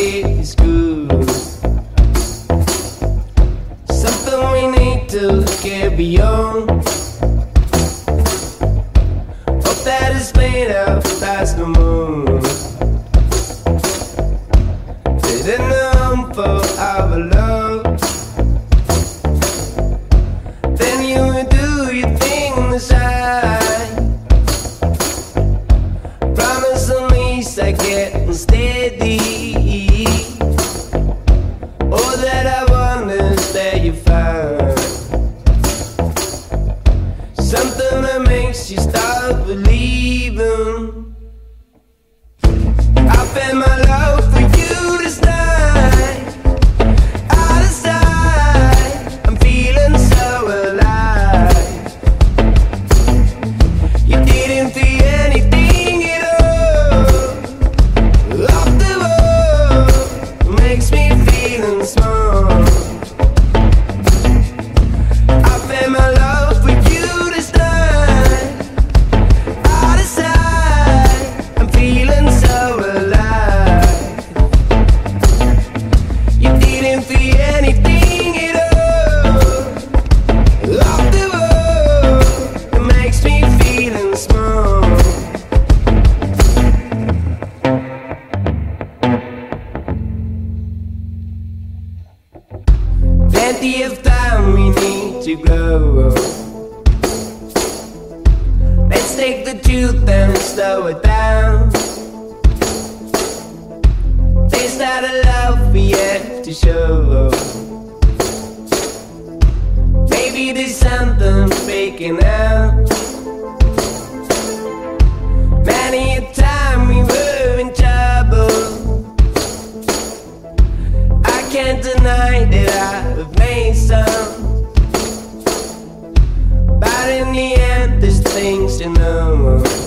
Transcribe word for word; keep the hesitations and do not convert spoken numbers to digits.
is good. Something we need to carry on. Hope that it's made out past the moon. Didn't know for our love. Then you would do your thing on the side. Promise at least I get steady. All that I want is that you find something that makes you start believing. I bet my love for you this night. Out of sight, I'm feeling so alive. You didn't feel anything at all. Off the wall, makes me feeling small. I bet my love for you this night. Out of sight, I'm feeling so alive. You didn't feel anything at all. Off the wall, it makes me feeling small. Plenty of time we need to grow. Let's take the truth and slow it down. Taste out of love we yet to show. Maybe there's something faking out. Many a time we were in trouble. I can't deny that I've made some. But in the end there's things to know.